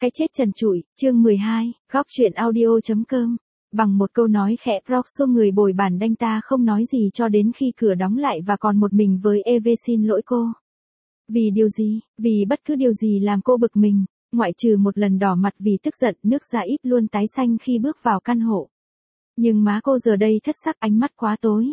Cái chết trần trụi, chương 12, góc truyện audio.com. Bằng một câu nói khẽ, Rock xô người bồi bàn đanh ta không nói gì cho đến khi cửa đóng lại và còn một mình với Eve xin lỗi cô. Vì điều gì? Vì bất cứ điều gì làm cô bực mình, ngoại trừ một lần đỏ mặt vì tức giận, nước da Íp luôn tái xanh khi bước vào căn hộ. Nhưng má cô giờ đây thất sắc, ánh mắt quá tối.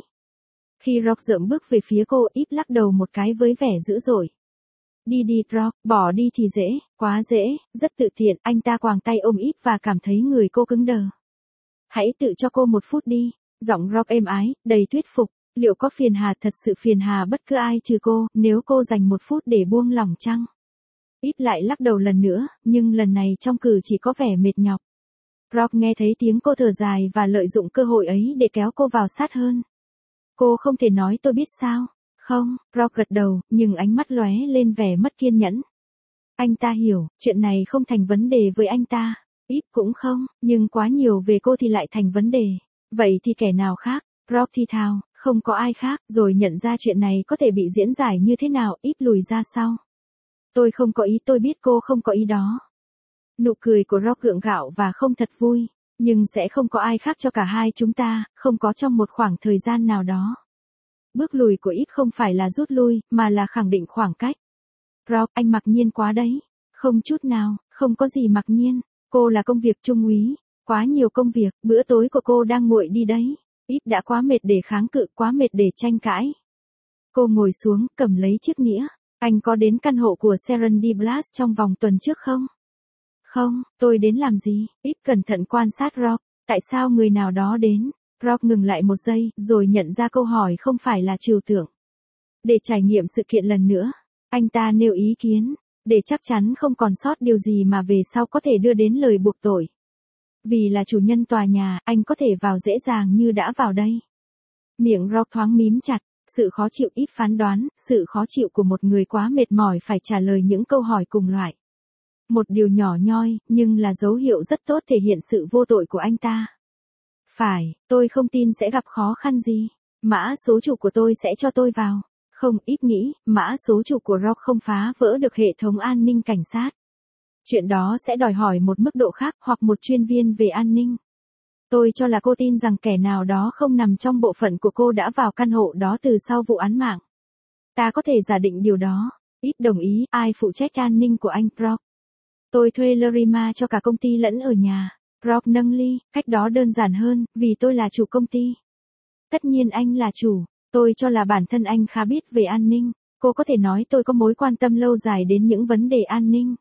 Khi Rock dợm bước về phía cô, Íp lắc đầu một cái với vẻ dữ dội. Đi đi Rock, bỏ đi thì dễ, quá dễ, rất tự tiện, anh ta quàng tay ôm Íp và cảm thấy người cô cứng đờ. Hãy tự cho cô một phút đi, giọng Rock êm ái, đầy thuyết phục, liệu có phiền hà, thật sự phiền hà bất cứ ai trừ cô, nếu cô dành một phút để buông lỏng chăng? Íp lại lắc đầu lần nữa, nhưng lần này trong cử chỉ có vẻ mệt nhọc. Rock nghe thấy tiếng cô thở dài và lợi dụng cơ hội ấy để kéo cô vào sát hơn. Cô không thể nói tôi biết sao. Không, Rock gật đầu, nhưng ánh mắt lóe lên vẻ mất kiên nhẫn. Anh ta hiểu, chuyện này không thành vấn đề với anh ta. Íp cũng không, nhưng quá nhiều về cô thì lại thành vấn đề. Vậy thì kẻ nào khác? Rock thì thào, không có ai khác, rồi nhận ra chuyện này có thể bị diễn giải như thế nào, Íp lùi ra sau. Tôi không có ý, tôi biết cô không có ý đó. Nụ cười của Rock gượng gạo và không thật vui, nhưng sẽ không có ai khác cho cả hai chúng ta, không có trong một khoảng thời gian nào đó. Bước lùi của Íp không phải là rút lui, mà là khẳng định khoảng cách. Rock, anh mặc nhiên quá đấy. Không chút nào, không có gì mặc nhiên. Cô là công việc trung úy. Quá nhiều công việc, bữa tối của cô đang nguội đi đấy. Íp đã quá mệt để kháng cự, quá mệt để tranh cãi. Cô ngồi xuống, cầm lấy chiếc nĩa. Anh có đến căn hộ của Serendipity trong vòng tuần trước không? Không, tôi đến làm gì? Íp cẩn thận quan sát Rock. Tại sao người nào đó đến? Rock ngừng lại một giây, rồi nhận ra câu hỏi không phải là trừu tượng. Để trải nghiệm sự kiện lần nữa, anh ta nêu ý kiến, để chắc chắn không còn sót điều gì mà về sau có thể đưa đến lời buộc tội. Vì là chủ nhân tòa nhà, anh có thể vào dễ dàng như đã vào đây. Miệng Rock thoáng mím chặt, sự khó chịu Íp phán đoán, sự khó chịu của một người quá mệt mỏi phải trả lời những câu hỏi cùng loại. Một điều nhỏ nhoi, nhưng là dấu hiệu rất tốt thể hiện sự vô tội của anh ta. Phải, tôi không tin sẽ gặp khó khăn gì. Mã số chủ của tôi sẽ cho tôi vào. Không, Íp nghĩ, mã số chủ của Rock không phá vỡ được hệ thống an ninh cảnh sát. Chuyện đó sẽ đòi hỏi một mức độ khác hoặc một chuyên viên về an ninh. Tôi cho là cô tin rằng kẻ nào đó không nằm trong bộ phận của cô đã vào căn hộ đó từ sau vụ án mạng. Ta có thể giả định điều đó. Íp đồng ý, ai phụ trách an ninh của anh, Rock? Tôi thuê Lorima cho cả công ty lẫn ở nhà. Rock nâng ly, cách đó đơn giản hơn, vì tôi là chủ công ty. Tất nhiên anh là chủ, tôi cho là bản thân anh khá biết về an ninh, cô có thể nói tôi có mối quan tâm lâu dài đến những vấn đề an ninh.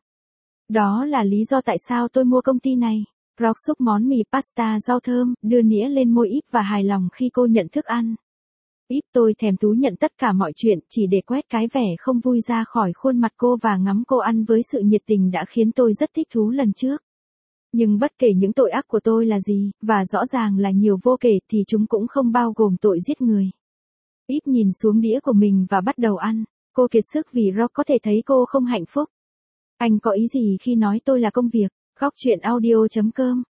Đó là lý do tại sao tôi mua công ty này. Rock xúc món mì pasta rau thơm, đưa nĩa lên môi Íp và hài lòng khi cô nhận thức ăn. Íp, tôi thèm thú nhận tất cả mọi chuyện, chỉ để quét cái vẻ không vui ra khỏi khuôn mặt cô và ngắm cô ăn với sự nhiệt tình đã khiến tôi rất thích thú lần trước. Nhưng bất kể những tội ác của tôi là gì, và rõ ràng là nhiều vô kể, thì chúng cũng không bao gồm tội giết người. Íp nhìn xuống đĩa của mình và bắt đầu ăn. Cô kiệt sức vì Rock có thể thấy cô không hạnh phúc. Anh có ý gì khi nói tôi là công việc? Góc truyện audio.com.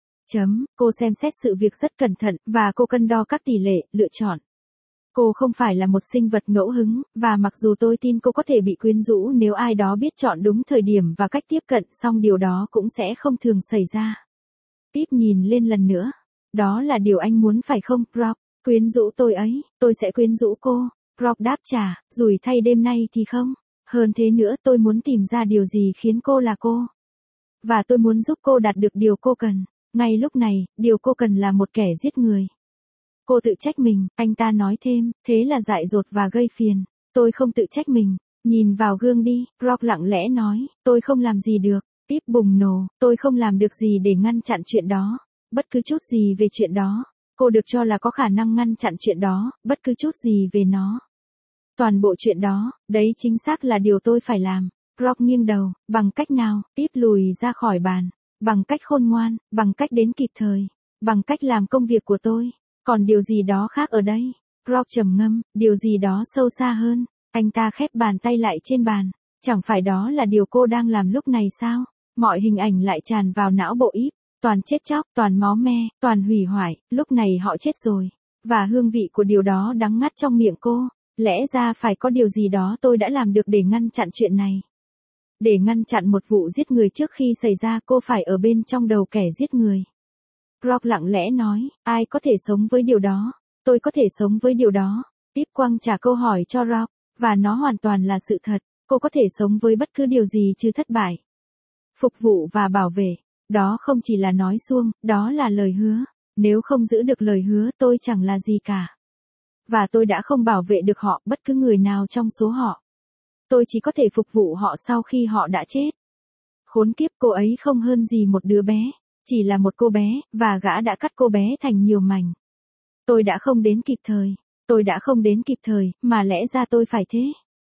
Cô xem xét sự việc rất cẩn thận, và cô cân đo các tỷ lệ, lựa chọn. Cô không phải là một sinh vật ngẫu hứng, và mặc dù tôi tin cô có thể bị quyến rũ nếu ai đó biết chọn đúng thời điểm và cách tiếp cận, song điều đó cũng sẽ không thường xảy ra. Íp nhìn lên lần nữa. Đó là điều anh muốn phải không, Rock? Quyến rũ tôi ấy, tôi sẽ quyến rũ cô. Rock đáp trả, rủi thay đêm nay thì không. Hơn thế nữa, tôi muốn tìm ra điều gì khiến cô là cô. Và tôi muốn giúp cô đạt được điều cô cần. Ngay lúc này, điều cô cần là một kẻ giết người. Cô tự trách mình, anh ta nói thêm, thế là dại dột và gây phiền. Tôi không tự trách mình. Nhìn vào gương đi, Rock lặng lẽ nói, tôi không làm gì được. Íp bùng nổ, tôi không làm được gì để ngăn chặn chuyện đó. Bất cứ chút gì về chuyện đó. Cô được cho là có khả năng ngăn chặn chuyện đó, bất cứ chút gì về nó. Toàn bộ chuyện đó, đấy chính xác là điều tôi phải làm. Rock nghiêng đầu, bằng cách nào? Íp lùi ra khỏi bàn. Bằng cách khôn ngoan, bằng cách đến kịp thời, bằng cách làm công việc của tôi. Còn điều gì đó khác ở đây? Rock trầm ngâm, điều gì đó sâu xa hơn. Anh ta khép bàn tay lại trên bàn. Chẳng phải đó là điều cô đang làm lúc này sao? Mọi hình ảnh lại tràn vào não bộ Íp. Toàn chết chóc, toàn máu me, toàn hủy hoại, lúc này họ chết rồi. Và hương vị của điều đó đắng ngắt trong miệng cô. Lẽ ra phải có điều gì đó tôi đã làm được để ngăn chặn chuyện này. Để ngăn chặn một vụ giết người trước khi xảy ra cô phải ở bên trong đầu kẻ giết người. Rock lặng lẽ nói, ai có thể sống với điều đó? Tôi có thể sống với điều đó. Tiếp quăng trả câu hỏi cho Rock, và nó hoàn toàn là sự thật. Cô có thể sống với bất cứ điều gì trừ thất bại. Phục vụ và bảo vệ. Đó không chỉ là nói suông, đó là lời hứa. Nếu không giữ được lời hứa tôi chẳng là gì cả. Và tôi đã không bảo vệ được họ, bất cứ người nào trong số họ. Tôi chỉ có thể phục vụ họ sau khi họ đã chết. Khốn kiếp, cô ấy không hơn gì một đứa bé. Chỉ là một cô bé, và gã đã cắt cô bé thành nhiều mảnh. Tôi đã không đến kịp thời. Tôi đã không đến kịp thời, mà lẽ ra tôi phải thế.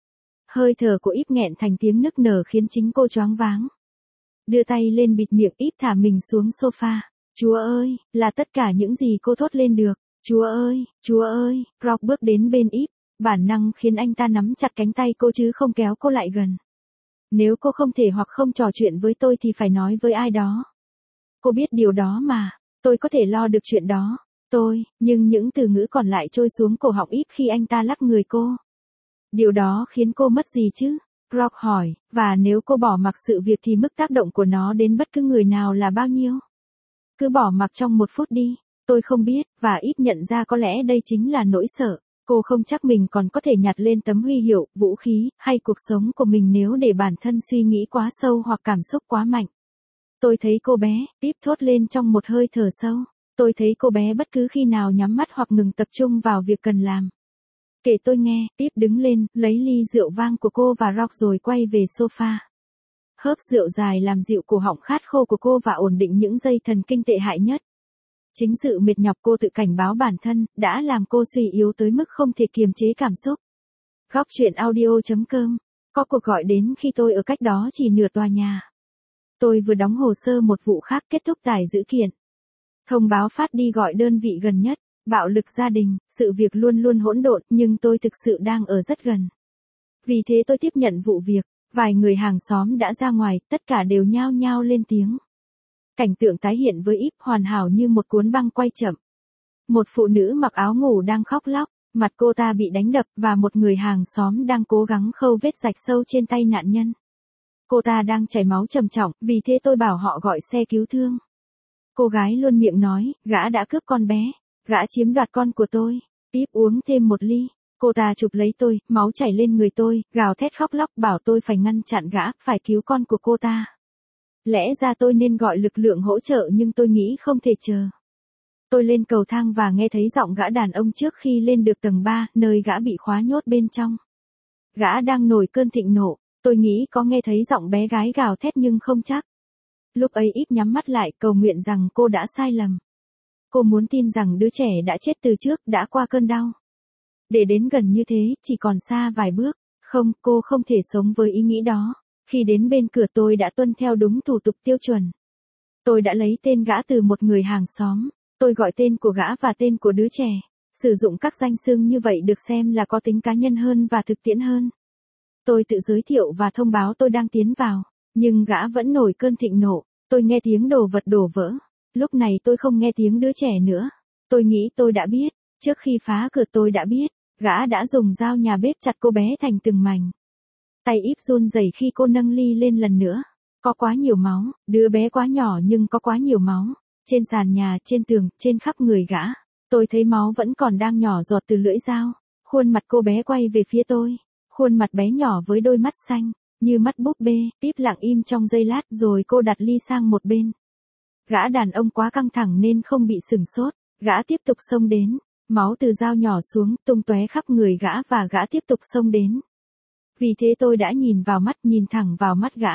Hơi thở của Íp nghẹn thành tiếng nức nở khiến chính cô choáng váng. Đưa tay lên bịt miệng Íp thả mình xuống sofa. Chúa ơi, là tất cả những gì cô thốt lên được. Chúa ơi, Chúa ơi, Rock bước đến bên Íp. Bản năng khiến anh ta nắm chặt cánh tay cô chứ không kéo cô lại gần. Nếu cô không thể hoặc không trò chuyện với tôi thì phải nói với ai đó. Cô biết điều đó mà, tôi có thể lo được chuyện đó. Nhưng những từ ngữ còn lại trôi xuống cổ họng Íp khi anh ta lắc người cô. Điều đó khiến cô mất gì chứ? Rock hỏi, và nếu cô bỏ mặc sự việc thì mức tác động của nó đến bất cứ người nào là bao nhiêu? Cứ bỏ mặc trong 1 phút đi. Tôi không biết, và Íp nhận ra có lẽ đây chính là nỗi sợ. Cô không chắc mình còn có thể nhặt lên tấm huy hiệu, vũ khí, hay cuộc sống của mình nếu để bản thân suy nghĩ quá sâu hoặc cảm xúc quá mạnh. Tôi thấy cô bé, Íp thốt lên trong một hơi thở sâu. Tôi thấy cô bé bất cứ khi nào nhắm mắt hoặc ngừng tập trung vào việc cần làm. Kể tôi nghe, Íp đứng lên, lấy ly rượu vang của cô và Rock rồi quay về sofa. Hớp rượu dài làm dịu cổ họng khát khô của cô và ổn định những dây thần kinh tệ hại nhất. Chính sự mệt nhọc cô tự cảnh báo bản thân, đã làm cô suy yếu tới mức không thể kiềm chế cảm xúc. Góc truyện audio.com. Có cuộc gọi đến khi tôi ở cách đó chỉ nửa tòa nhà. Tôi vừa đóng hồ sơ một vụ khác kết thúc tải dữ kiện. Thông báo phát đi gọi đơn vị gần nhất. Bạo lực gia đình, sự việc luôn luôn hỗn độn, nhưng tôi thực sự đang ở rất gần. Vì thế tôi tiếp nhận vụ việc, vài người hàng xóm đã ra ngoài, tất cả đều nhao nhao lên tiếng. Cảnh tượng tái hiện với Íp hoàn hảo như một cuốn băng quay chậm. Một phụ nữ mặc áo ngủ đang khóc lóc, mặt cô ta bị đánh đập và một người hàng xóm đang cố gắng khâu vết rạch sâu trên tay nạn nhân. Cô ta đang chảy máu trầm trọng, vì thế tôi bảo họ gọi xe cứu thương. Cô gái luôn miệng nói, gã đã cướp con bé. Gã chiếm đoạt con của tôi. Íp uống thêm một ly. Cô ta chụp lấy tôi, máu chảy lên người tôi, gào thét khóc lóc bảo tôi phải ngăn chặn gã, phải cứu con của cô ta. Lẽ ra tôi nên gọi lực lượng hỗ trợ nhưng tôi nghĩ không thể chờ. Tôi lên cầu thang và nghe thấy giọng gã đàn ông trước khi lên được tầng 3, nơi gã bị khóa nhốt bên trong. Gã đang nổi cơn thịnh nộ, tôi nghĩ có nghe thấy giọng bé gái gào thét nhưng không chắc. Lúc ấy Íp nhắm mắt lại cầu nguyện rằng cô đã sai lầm. Cô muốn tin rằng đứa trẻ đã chết từ trước, đã qua cơn đau. Để đến gần như thế, chỉ còn xa vài bước. Không, cô không thể sống với ý nghĩ đó. Khi đến bên cửa tôi đã tuân theo đúng thủ tục tiêu chuẩn. Tôi đã lấy tên gã từ một người hàng xóm. Tôi gọi tên của gã và tên của đứa trẻ. Sử dụng các danh xưng như vậy được xem là có tính cá nhân hơn và thực tiễn hơn. Tôi tự giới thiệu và thông báo tôi đang tiến vào. Nhưng gã vẫn nổi cơn thịnh nộ. Tôi nghe tiếng đồ vật đổ vỡ. Lúc này tôi không nghe tiếng đứa trẻ nữa. Tôi nghĩ tôi đã biết. Trước khi phá cửa tôi đã biết. Gã đã dùng dao nhà bếp chặt cô bé thành từng mảnh. Tay Íp run rẩy khi cô nâng ly lên lần nữa. Có quá nhiều máu. Đứa bé quá nhỏ nhưng có quá nhiều máu. Trên sàn nhà, trên tường, trên khắp người gã. Tôi thấy máu vẫn còn đang nhỏ giọt từ lưỡi dao. Khuôn mặt cô bé quay về phía tôi. Khuôn mặt bé nhỏ với đôi mắt xanh. Như mắt búp bê. Íp lặng im trong giây lát rồi cô đặt ly sang một bên. Gã đàn ông quá căng thẳng nên không bị sửng sốt. Gã tiếp tục xông đến. Máu từ dao nhỏ xuống, tung tóe khắp người gã và gã tiếp tục xông đến. Vì thế tôi đã nhìn thẳng vào mắt gã.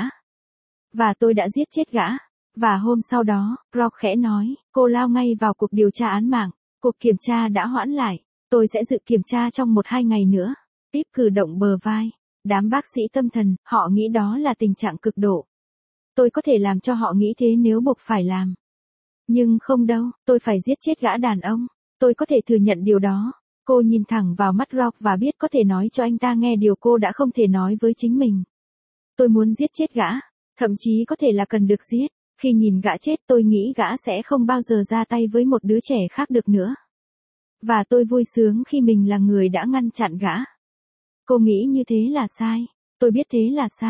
Và tôi đã giết chết gã. Và hôm sau đó, Rock khẽ nói, cô lao ngay vào cuộc điều tra án mạng. Cuộc kiểm tra đã hoãn lại. Tôi sẽ dự kiểm tra trong 1-2 ngày nữa. Íp cử động bờ vai. Đám bác sĩ tâm thần, họ nghĩ đó là tình trạng cực độ. Tôi có thể làm cho họ nghĩ thế nếu buộc phải làm. Nhưng không đâu, tôi phải giết chết gã đàn ông. Tôi có thể thừa nhận điều đó. Cô nhìn thẳng vào mắt Rock và biết có thể nói cho anh ta nghe điều cô đã không thể nói với chính mình. Tôi muốn giết chết gã. Thậm chí có thể là cần được giết. Khi nhìn gã chết tôi nghĩ gã sẽ không bao giờ ra tay với một đứa trẻ khác được nữa. Và tôi vui sướng khi mình là người đã ngăn chặn gã. Cô nghĩ như thế là sai. Tôi biết thế là sai.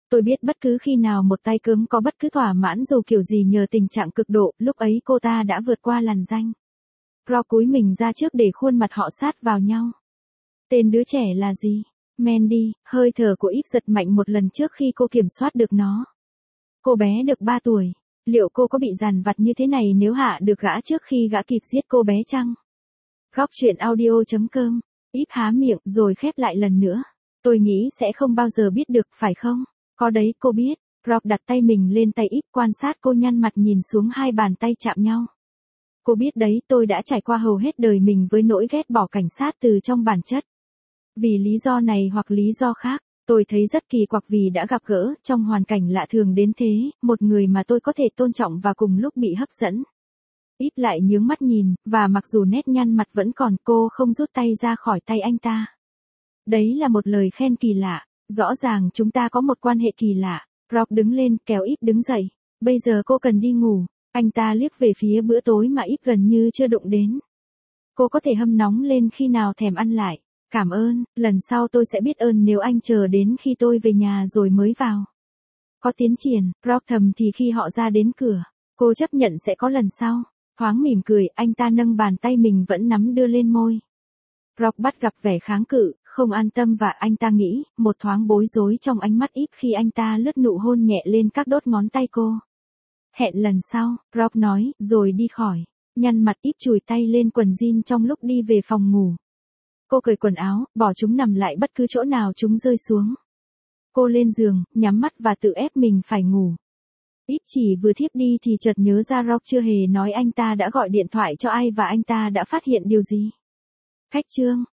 Tôi biết bất cứ khi nào một tay cớm có bất cứ thỏa mãn dù kiểu gì nhờ tình trạng cực độ, lúc ấy cô ta đã vượt qua làn ranh. Rock cúi mình ra trước để khuôn mặt họ sát vào nhau. Tên đứa trẻ là gì? Mandy. Hơi thở của Eve giật mạnh một lần trước khi cô kiểm soát được nó. Cô bé được 3 tuổi. Liệu cô có bị dằn vặt như thế này nếu hạ được gã trước khi gã kịp giết cô bé chăng? Góc truyện audio.com. Eve há miệng rồi khép lại lần nữa. Tôi nghĩ sẽ không bao giờ biết được, phải không? Có đấy, cô biết. Rock đặt tay mình lên tay Eve, quan sát cô nhăn mặt nhìn xuống hai bàn tay chạm nhau. Cô biết đấy, tôi đã trải qua hầu hết đời mình với nỗi ghét bỏ cảnh sát từ trong bản chất. Vì lý do này hoặc lý do khác, tôi thấy rất kỳ quặc vì đã gặp gỡ, trong hoàn cảnh lạ thường đến thế, một người mà tôi có thể tôn trọng và cùng lúc bị hấp dẫn. Eve lại nhướng mắt nhìn, và mặc dù nét nhăn mặt vẫn còn, cô không rút tay ra khỏi tay anh ta. Đấy là một lời khen kỳ lạ, rõ ràng chúng ta có một quan hệ kỳ lạ. Rock đứng lên, kéo Eve đứng dậy. Bây giờ cô cần đi ngủ. Anh ta liếc về phía bữa tối mà Eve gần như chưa đụng đến. Cô có thể hâm nóng lên khi nào thèm ăn lại. Cảm ơn, lần sau tôi sẽ biết ơn nếu anh chờ đến khi tôi về nhà rồi mới vào. Có tiến triển, Rock thầm thì khi họ ra đến cửa. Cô chấp nhận sẽ có lần sau. Thoáng mỉm cười, anh ta nâng bàn tay mình vẫn nắm đưa lên môi. Rock bắt gặp vẻ kháng cự, không an tâm và anh ta nghĩ, một thoáng bối rối trong ánh mắt Eve khi anh ta lướt nụ hôn nhẹ lên các đốt ngón tay cô. Hẹn lần sau, Rock nói, rồi đi khỏi. Nhăn mặt Eve chùi tay lên quần jean trong lúc đi về phòng ngủ. Cô cởi quần áo, bỏ chúng nằm lại bất cứ chỗ nào chúng rơi xuống. Cô lên giường, nhắm mắt và tự ép mình phải ngủ. Eve chỉ vừa thiếp đi thì chợt nhớ ra Rock chưa hề nói anh ta đã gọi điện thoại cho ai và anh ta đã phát hiện điều gì. Khách chương.